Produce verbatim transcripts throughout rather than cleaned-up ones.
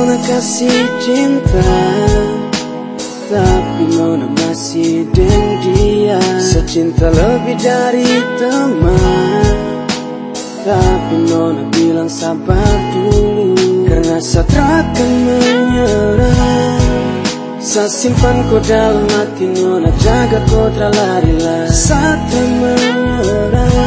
Nona kasih cinta, tapi Nona masih dengan dia. Secinta lebih dari teman, tapi Nona bilang sabar dulu, karena saat akan menyerah. Saya simpan kau dalam hati, Nona jaga kau terlarilah. Saat menyerah,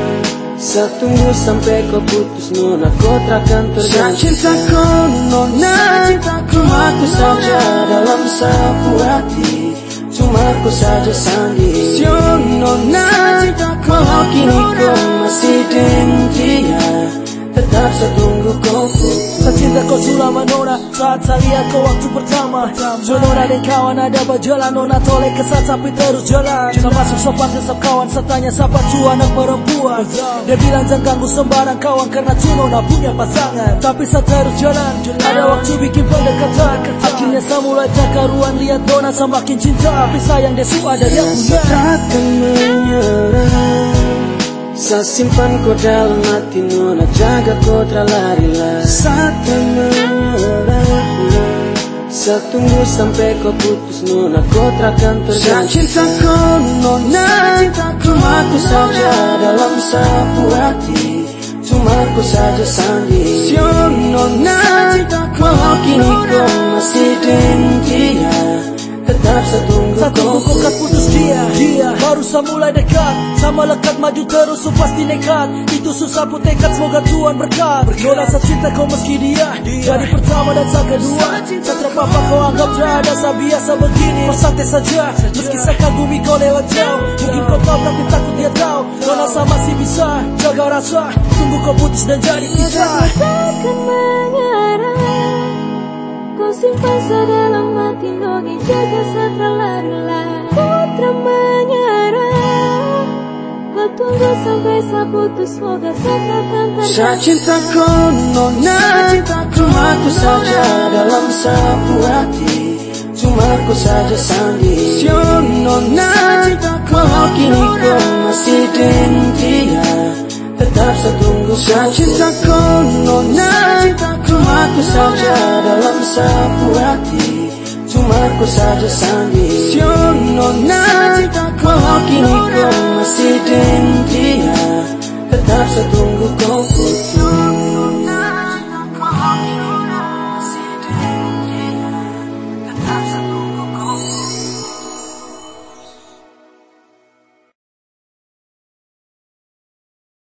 saya tunggu sampai kau putus, Nona kau takkan terganti. Saya cinta kau Nona, cuma aku saja dalam sapu hati, cuma aku saja sandi. Sio Nona, walau kini kau masih dengan dia, tetap saya tunggu kau putus. Saya cinta kau selama Nona, saat saya lihat kau waktu pertama. So Nona dan kawan ada berjalan, Nona toleh kesat tapi terus jalan. Sama masuk sopan kesap kawan, saya tanya siapa tu anak perempuan. Dia bilang jangan ganggu sembarang kawan, karena tu Nona punya pasangan. Tapi saya terus jalan, ada waktu bikin pendekatan. Akhirnya saya mulai cakaruan, lihat Nona semakin cinta, tapi sayang dia suka ada dia punya. Takkan menyerah, saya simpan kau dalam hati, Nona jaga kau terlarilah. Saat menyerah, saya tunggu sampai kau putus, Nona kau takkan terganti. Saya cinta kau Nona, cuma aku saja dalam sapu hati, cuma aku saja sandi. Sio Nona, walau kini kau masih dengan dia, tetap saya tunggu kau putus. putus dia, dia baru saya mulai dekat, sama lekat maju terus so pasti nekat. Itu susah pun tekad, semoga Tuhan berkat. Nona saya cinta kau meski dia, jadi pertama dan saya kedua. Saya terpapar kau anggap terada, saya biasa begini bersantai saja, meski saya kagumi kau lewat jauh. Mungkin kau tahu tapi takut dia tahu, Nona saya masih bisa jaga rasa, tunggu kau putus dan jadi kita. Takkan menyerah, kau simpan sedalam hati, Nona jaga saya terlarilah. Putra menyerah, kau tunggu sampai saya putus, semoga saya takkan terganti. Saya cinta kau Nona, cuma aku saja dalam sapu hati, cuma aku saja sandi. Sio Nona, walau kini kau masih dengan dia, tetap saya tunggu. Saya cinta kau Nona, cuma aku saja dalam sapu hati, cuma aku saja sandi. Sio Nona, walau kini kau masih dengan dia, tetap saya tunggu kau putus. Walau kini kau masih dengan dia, tetap saya